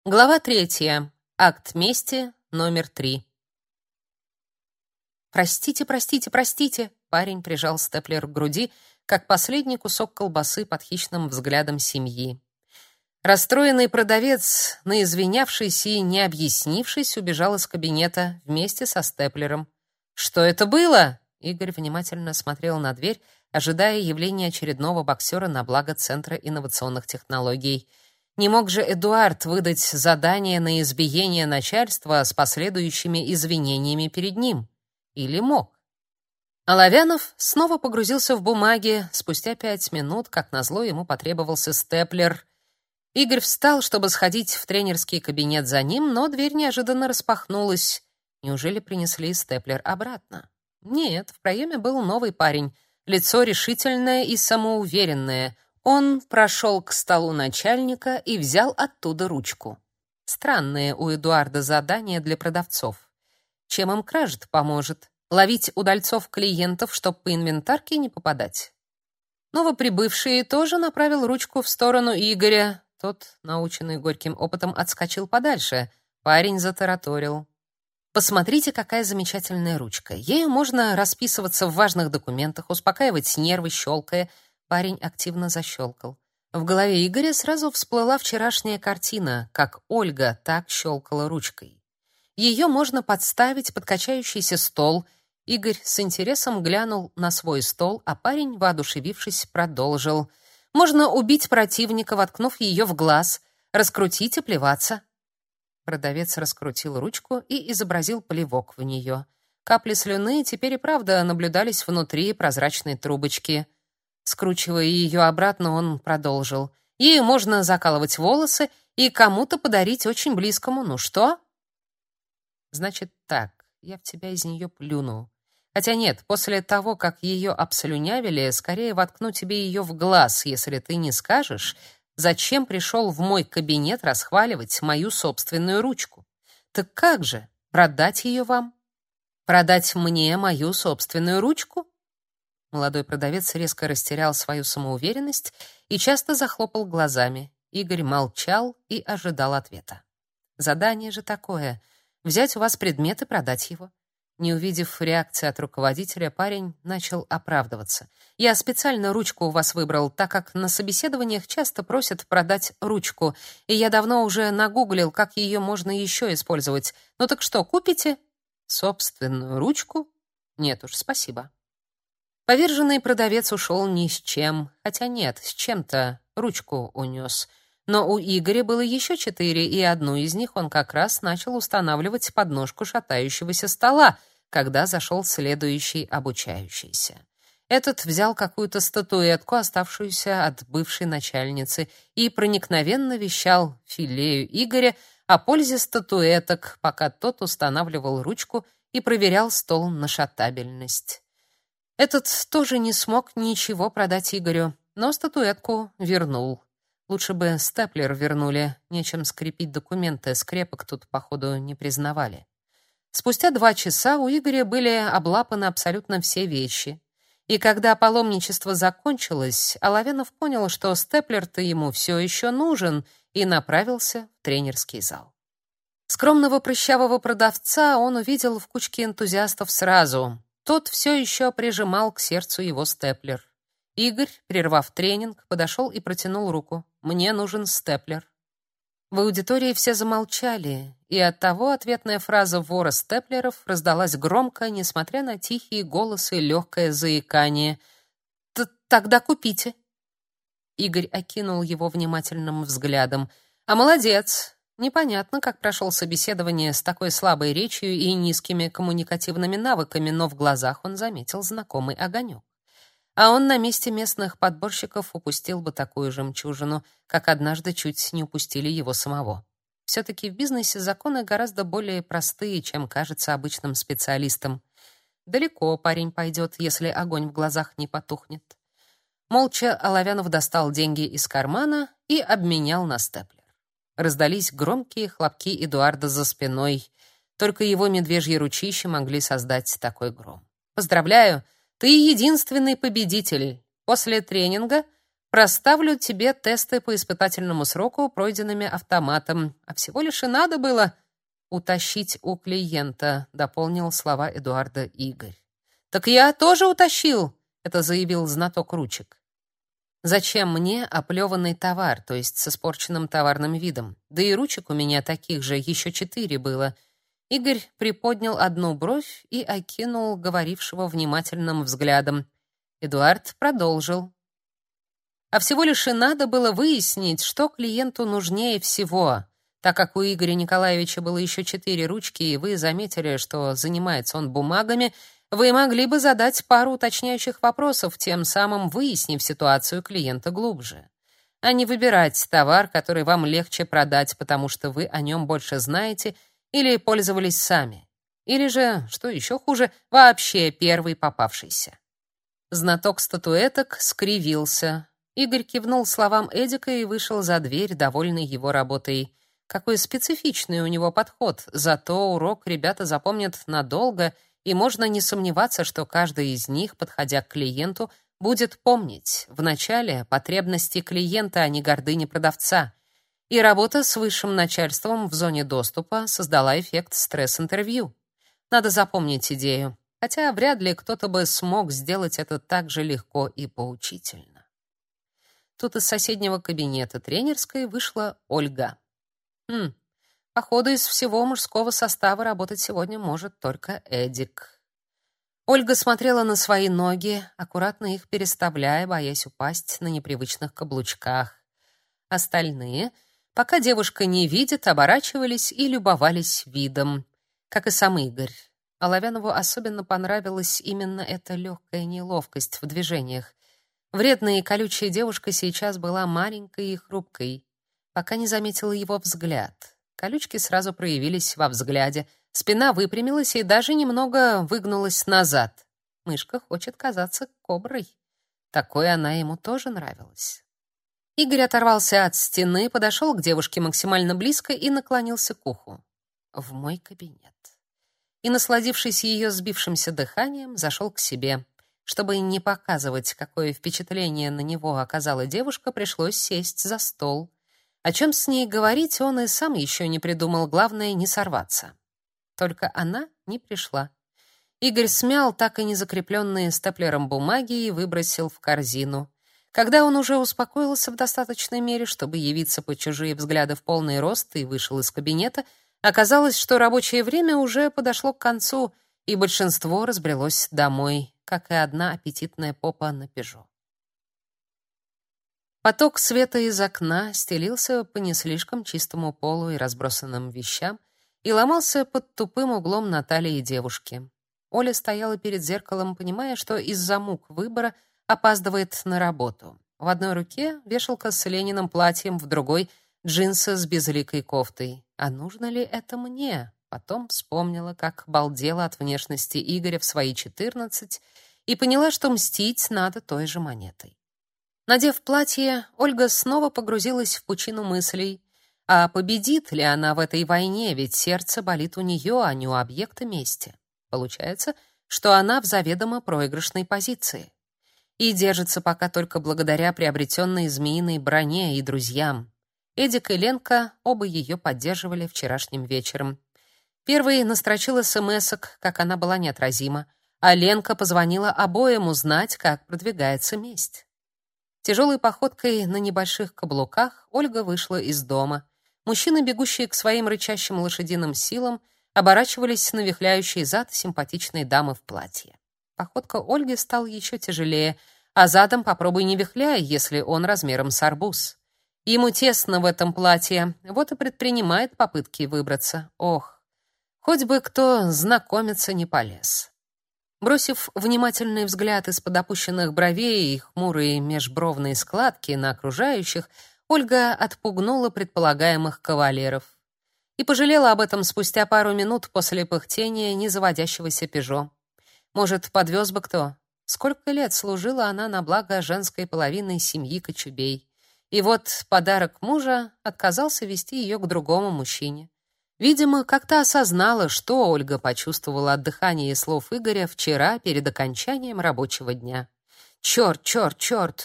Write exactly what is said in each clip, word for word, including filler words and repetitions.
Глава третья. Акт мести номер три. «Простите, простите, простите!» Парень прижал степлер к груди, как последний кусок колбасы под хищным взглядом семьи. Расстроенный продавец, наизвинявшись и не объяснившись, убежал из кабинета вместе со степлером. «Что это было?» Игорь внимательно смотрел на дверь, ожидая явления очередного боксера на благо Центра инновационных технологий. Не мог же Эдуард выдать задание на избиение начальства с последующими извинениями перед ним? Или мог? Оловянов снова погрузился в бумаги. Спустя пять минут, как назло, ему потребовался степлер. Игорь встал, чтобы сходить в тренерский кабинет за ним, но дверь неожиданно распахнулась. Неужели принесли степлер обратно? Нет, в проеме был новый парень. Лицо решительное и самоуверенное. Он прошел к столу начальника и взял оттуда ручку. Странное у Эдуарда задание для продавцов. Чем им кражет поможет? Ловить удальцов клиентов, чтоб по инвентарке не попадать. Новоприбывший тоже направил ручку в сторону Игоря. Тот, наученный горьким опытом, отскочил подальше. Парень затараторил. Посмотрите, какая замечательная ручка. Ею можно расписываться в важных документах, успокаивать нервы, щелкая. Парень активно защелкал. В голове Игоря сразу всплыла вчерашняя картина, как Ольга так щелкала ручкой. Ее можно подставить под качающийся стол. Игорь с интересом глянул на свой стол, а парень, воодушевившись, продолжил. Можно убить противника, воткнув ее в глаз, раскрутить и плеваться. Продавец раскрутил ручку и изобразил плевок в нее. Капли слюны теперь и правда наблюдались внутри прозрачной трубочки. Скручивая ее обратно, он продолжил. Ею можно закалывать волосы и кому-то подарить очень близкому. Ну что? Значит так, я в тебя из нее плюну. Хотя нет, после того, как ее обслюнявили, скорее воткну тебе ее в глаз, если ты не скажешь, зачем пришел в мой кабинет расхваливать мою собственную ручку. Так как же, продать ее вам? Продать мне мою собственную ручку? Молодой продавец резко растерял свою самоуверенность и часто захлопал глазами. Игорь молчал и ожидал ответа. Задание же такое — взять у вас предмет и продать его. Не увидев реакции от руководителя, парень начал оправдываться. «Я специально ручку у вас выбрал, так как на собеседованиях часто просят продать ручку, и я давно уже нагуглил, как ее можно еще использовать. Ну так что, купите?» «Собственную ручку? Нет уж, спасибо». Поверженный продавец ушел ни с чем, хотя нет, с чем-то ручку унес. Но у Игоря было еще четыре, и одну из них он как раз начал устанавливать под ножку шатающегося стола, когда зашел следующий обучающийся. Этот взял какую-то статуэтку, оставшуюся от бывшей начальницы, и проникновенно вещал филею Игоря о пользе статуэток, пока тот устанавливал ручку и проверял стол на шатабельность. Этот тоже не смог ничего продать Игорю, но статуэтку вернул. Лучше бы степлер вернули, нечем скрепить документы, скрепок тут, походу, не признавали. Спустя два часа у Игоря были облапаны абсолютно все вещи. И когда паломничество закончилось, Оловянов понял, что степлер-то ему все еще нужен, и направился в тренерский зал. Скромного прыщавого продавца он увидел в кучке энтузиастов сразу. Тот все еще прижимал к сердцу его степлер. Игорь, прервав тренинг, подошел и протянул руку. «Мне нужен степлер». В аудитории все замолчали, и оттого ответная фраза вора степлеров раздалась громко, несмотря на тихие голосы и легкое заикание. «Тогда купите». Игорь окинул его внимательным взглядом. «А молодец! Непонятно, как прошел собеседование с такой слабой речью и низкими коммуникативными навыками, но в глазах он заметил знакомый огонек. А он на месте местных подборщиков упустил бы такую жемчужину, как однажды чуть не упустили его самого. Все-таки в бизнесе законы гораздо более простые, чем кажется обычным специалистам. Далеко парень пойдет, если огонь в глазах не потухнет. Молча Оловянов достал деньги из кармана и обменял на степлер. Раздались громкие хлопки Эдуарда за спиной. Только его медвежьи ручища могли создать такой гром. «Поздравляю! Ты единственный победитель. После тренинга проставлю тебе тесты по испытательному сроку, пройденными автоматом. А всего лишь и надо было утащить у клиента, дополнил слова Эдуарда Игорь. Так я тоже утащил, это заявил знаток ручек. Зачем мне оплеванный товар, то есть с испорченным товарным видом? Да и ручек у меня таких же еще четыре было. Игорь приподнял одну бровь и окинул говорившего внимательным взглядом. Эдуард продолжил. А всего лишь и надо было выяснить, что клиенту нужнее всего. Так как у Игоря Николаевича было еще четыре ручки, и вы заметили, что занимается он бумагами, вы могли бы задать пару уточняющих вопросов, тем самым выяснив ситуацию клиента глубже. А не выбирать товар, который вам легче продать, потому что вы о нем больше знаете или пользовались сами. Или же, что еще хуже, вообще первый попавшийся. Знаток статуэток скривился. Игорь кивнул словам Эдика и вышел за дверь, довольный его работой. Какой специфичный у него подход, зато урок ребята запомнят надолго, и можно не сомневаться, что каждый из них, подходя к клиенту, будет помнить вначале потребности клиента, а не гордыни продавца. И работа с высшим начальством в зоне доступа создала эффект стресс-интервью. Надо запомнить идею, хотя вряд ли кто-то бы смог сделать это так же легко и поучительно. Тут из соседнего кабинета тренерской вышла Ольга. Хм, походу, из всего мужского состава работать сегодня может только Эдик. Ольга смотрела на свои ноги, аккуратно их переставляя, боясь упасть на непривычных каблучках. Остальные, пока девушка не видит, оборачивались и любовались видом, как и сам Игорь. Оловянову особенно понравилась именно эта легкая неловкость в движениях. Вредная и колючая девушка сейчас была маленькой и хрупкой, пока не заметила его взгляд. Колючки сразу проявились во взгляде, спина выпрямилась и даже немного выгнулась назад. Мышка хочет казаться коброй. Такой она ему тоже нравилась. Игорь оторвался от стены, подошел к девушке максимально близко и наклонился к уху. В мой кабинет. И, насладившись ее сбившимся дыханием, зашел к себе. Чтобы не показывать, какое впечатление на него оказала девушка, пришлось сесть за стол. О чем с ней говорить, он и сам еще не придумал, главное не сорваться. Только она не пришла. Игорь смял так и не закрепленные степлером бумаги и выбросил в корзину. Когда он уже успокоился в достаточной мере, чтобы явиться под чужие взгляды в полный рост и вышел из кабинета, оказалось, что рабочее время уже подошло к концу, и большинство разбрелось домой, как и одна аппетитная попа на «Пежо». Поток света из окна стелился по не слишком чистому полу и разбросанным вещам и ломался под тупым углом на талии девушки. Оля стояла перед зеркалом, понимая, что из-за мук выбора опаздывает на работу. В одной руке вешалка с Лениным платьем, в другой — джинсы с безликой кофтой. А нужно ли это мне? Потом вспомнила, как балдела от внешности Игоря в свои четырнадцать и поняла, что мстить надо той же монетой. Надев платье, Ольга снова погрузилась в пучину мыслей. А победит ли она в этой войне, ведь сердце болит у нее, а не у объекта мести. Получается, что она в заведомо проигрышной позиции. И держится пока только благодаря приобретенной змеиной броне и друзьям. Эдик и Ленка оба ее поддерживали вчерашним вечером. Первый настрочил смс-ок, как она была неотразима, а Ленка позвонила обоим узнать, как продвигается месть. Тяжелой походкой на небольших каблуках Ольга вышла из дома. Мужчины, бегущие к своим рычащим лошадиным силам, оборачивались на вихляющий зад симпатичной дамы в платье. Походка Ольги стала еще тяжелее, а задом попробуй не вихляй, если он размером с арбуз. Ему тесно в этом платье, вот и предпринимает попытки выбраться. Ох, хоть бы кто знакомиться не полез. Бросив внимательный взгляд из-под опущенных бровей и хмурые межбровные складки на окружающих, Ольга отпугнула предполагаемых кавалеров. И пожалела об этом спустя пару минут после пыхтения незаводящегося «Пежо». Может, подвез бы кто? Сколько лет служила она на благо женской половины семьи Кочубей. И вот подарок мужа отказался вести ее к другому мужчине. Видимо, как-то осознала, что Ольга почувствовала от дыхания и слов Игоря вчера перед окончанием рабочего дня. Черт, черт, черт!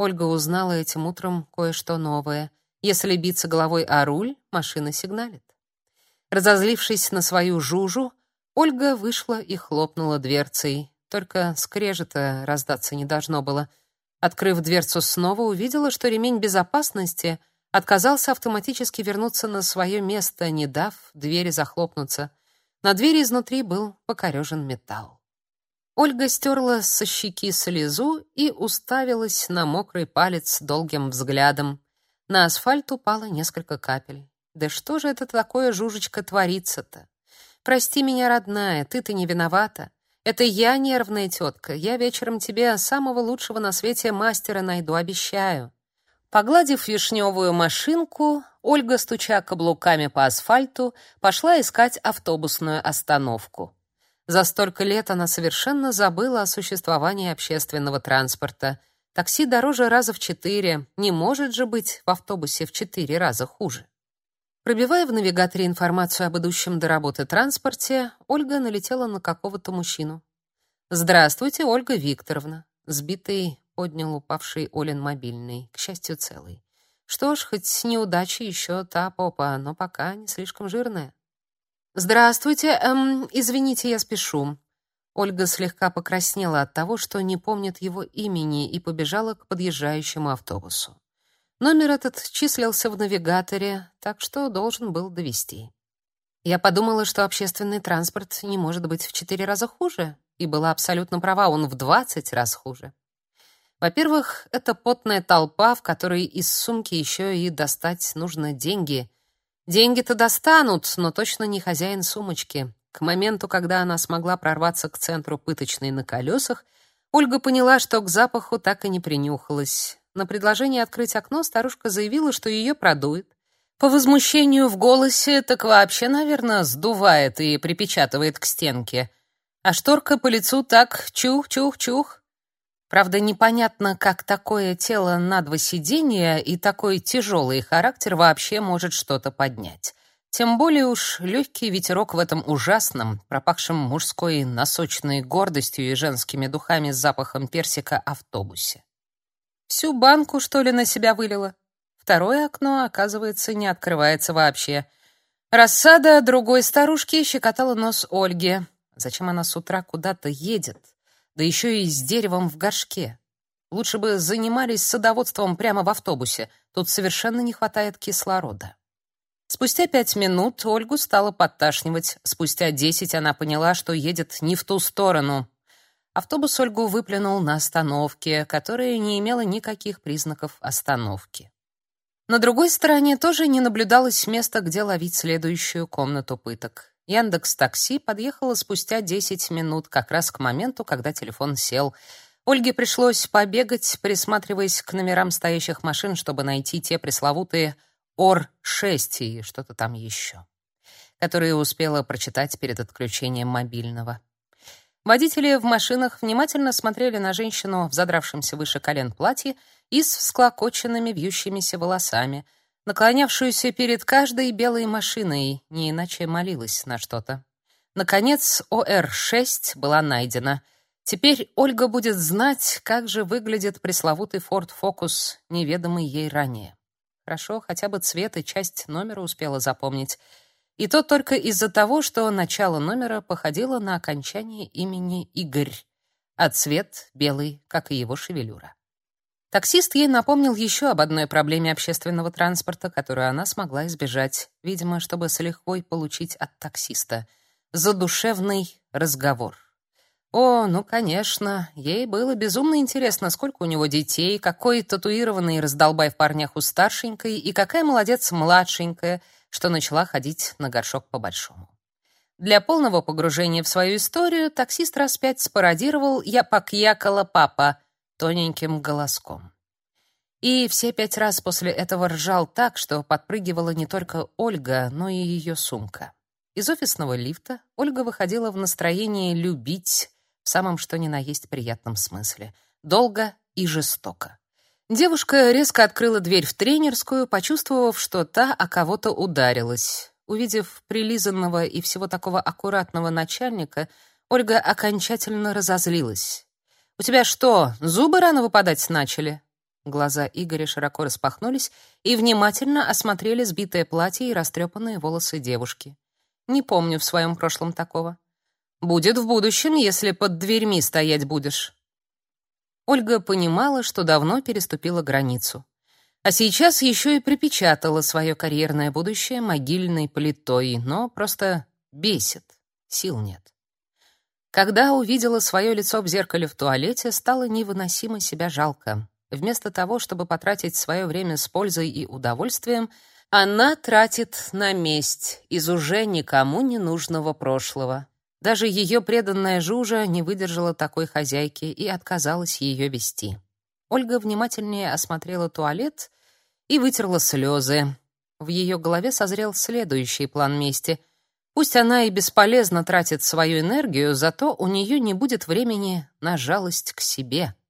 Ольга узнала этим утром кое-что новое. Если биться головой о руль, машина сигналит. Разозлившись на свою жужу, Ольга вышла и хлопнула дверцей. Только скрежета раздаться не должно было. Открыв дверцу снова, увидела, что ремень безопасности отказался автоматически вернуться на свое место, не дав двери захлопнуться. На двери изнутри был покорежен металл. Ольга стерла со щеки слезу и уставилась на мокрый палец долгим взглядом. На асфальт упало несколько капель. Да что же это такое, жужечка, творится-то? Прости меня, родная, ты-то не виновата. Это я нервная тетка. Я вечером тебе самого лучшего на свете мастера найду, обещаю. Погладив вишневую машинку, Ольга, стуча каблуками по асфальту, пошла искать автобусную остановку. За столько лет она совершенно забыла о существовании общественного транспорта. Такси дороже раза в четыре. Не может же быть в автобусе в четыре раза хуже. Пробивая в навигаторе информацию об идущем до работы транспорте, Ольга налетела на какого-то мужчину. «Здравствуйте, Ольга Викторовна». Сбитый поднял упавший Олин мобильный, к счастью, целый. Что ж, хоть неудача еще та попа, но пока не слишком жирная. «Здравствуйте, эм, извините, я спешу». Ольга слегка покраснела от того, что не помнит его имени, и побежала к подъезжающему автобусу. Номер этот числился в навигаторе, так что должен был довести. Я подумала, что общественный транспорт не может быть в четыре раза хуже, и была абсолютно права, он в двадцать раз хуже. Во-первых, это потная толпа, в которой из сумки еще и достать нужно деньги. Деньги-то достанут, но точно не хозяин сумочки. К моменту, когда она смогла прорваться к центру пыточной на колесах, Ольга поняла, что к запаху так и не принюхалась. На предложение открыть окно старушка заявила, что ее продует. По возмущению в голосе так вообще, наверное, сдувает и припечатывает к стенке. А шторка по лицу так чух-чух-чух. Правда, непонятно, как такое тело на два сиденья и такой тяжелый характер вообще может что-то поднять. Тем более уж легкий ветерок в этом ужасном, пропахшем мужской носочной гордостью и женскими духами с запахом персика автобусе. Всю банку, что ли, на себя вылила? Второе окно, оказывается, не открывается вообще. Рассада другой старушки щекотала нос Ольге. Зачем она с утра куда-то едет? Да еще и с деревом в горшке. Лучше бы занимались садоводством прямо в автобусе. Тут совершенно не хватает кислорода. Спустя пять минут Ольгу стало подташнивать. Спустя десять она поняла, что едет не в ту сторону. Автобус Ольгу выплюнул на остановке, которая не имела никаких признаков остановки. На другой стороне тоже не наблюдалось места, где ловить следующую комнату пыток. Яндекс.Такси подъехало спустя десять минут, как раз к моменту, когда телефон сел. Ольге пришлось побегать, присматриваясь к номерам стоящих машин, чтобы найти те пресловутые Ор шесть и что-то там еще, которые успела прочитать перед отключением мобильного. Водители в машинах внимательно смотрели на женщину в задравшемся выше колен платье и с всклокоченными вьющимися волосами, наклонявшуюся перед каждой белой машиной, не иначе молилась на что-то. Наконец, О Р шесть была найдена. Теперь Ольга будет знать, как же выглядит пресловутый Ford Focus, неведомый ей ранее. Хорошо, хотя бы цвет и часть номера успела запомнить. И то только из-за того, что начало номера походило на окончание имени Игорь, а цвет белый, как и его шевелюра. Таксист ей напомнил еще об одной проблеме общественного транспорта, которую она смогла избежать, видимо, чтобы с лихвой получить от таксиста — задушевный разговор. О, ну, конечно, ей было безумно интересно, сколько у него детей, какой татуированный раздолбай в парнях у старшенькой и какая молодец младшенькая, что начала ходить на горшок по-большому. Для полного погружения в свою историю таксист раз пять спародировал «Я покьякала папа» тоненьким голоском. И все пять раз после этого ржал так, что подпрыгивала не только Ольга, но и ее сумка. Из офисного лифта Ольга выходила в настроении любить, в самом что ни на есть приятном смысле, долго и жестоко. Девушка резко открыла дверь в тренерскую, почувствовав, что та о кого-то ударилась. Увидев прилизанного и всего такого аккуратного начальника, Ольга окончательно разозлилась. «У тебя что, зубы рано выпадать начали?» Глаза Игоря широко распахнулись и внимательно осмотрели сбитое платье и растрепанные волосы девушки. Не помню в своем прошлом такого. Будет в будущем, если под дверьми стоять будешь. Ольга понимала, что давно переступила границу. А сейчас еще и припечатала свое карьерное будущее могильной плитой, но просто бесит, сил нет. Когда увидела свое лицо в зеркале в туалете, стало невыносимо себя жалко. Вместо того, чтобы потратить свое время с пользой и удовольствием, она тратит на месть из уже никому не нужного прошлого. Даже ее преданная Жужа не выдержала такой хозяйки и отказалась ее вести. Ольга внимательнее осмотрела туалет и вытерла слезы. В ее голове созрел следующий план мести. Пусть она и бесполезно тратит свою энергию, зато у нее не будет времени на жалость к себе.